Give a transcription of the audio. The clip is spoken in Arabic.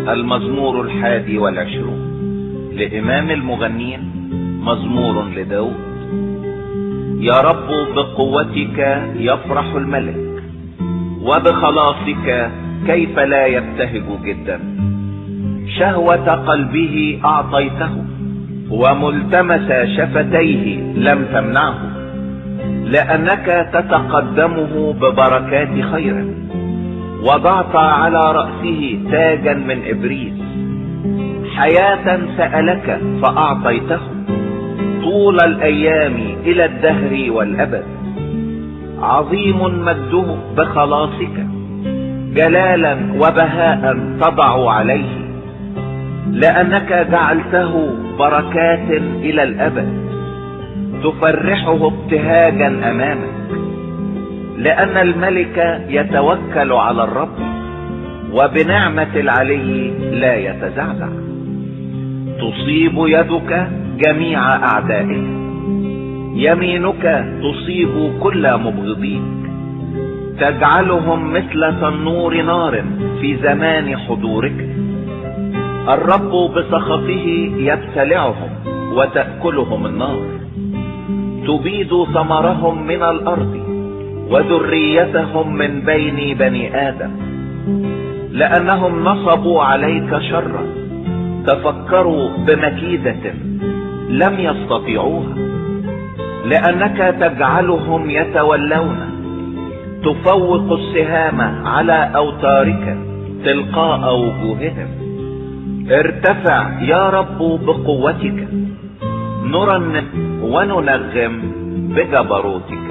المزمور 21 لإمام المغنين، مزمور لداود. يا رب بقوتك يفرح الملك، وبخلاصك كيف لا يبتهج جدا. شهوة قلبه أعطيته، وملتمس شفتيه لم تمنعه، لأنك تتقدمه ببركات خير، وضعت على رأسه تاجا من إبريس. حياة سألك فأعطيته، طول الأيام إلى الدهر والأبد. عظيم مجده بخلاصك، جلالا وبهاء تضع عليه، لأنك جعلته بركات إلى الأبد، تفرحه ابتهاجا أمامك. لأن الملك يتوكل على الرب، وبنعمة العلي لا يتزعزع. تصيب يدك جميع أعدائك، يمينك تصيب كل مبغضيك. تجعلهم مثل تنور نار في زمان حضورك. الرب بسخطه يبتلعهم، وتأكلهم النار. تبيد ثمرهم من الأرض، وذريتهم من بين بني آدم. لأنهم نصبوا عليك شرا، تفكروا بمكيدة لم يستطيعوها. لأنك تجعلهم يتولون، تفوق السهام على أوتارك تلقاء وجوههم. ارتفع يا رب بقوتك، نرنم وننغم بجبروتك.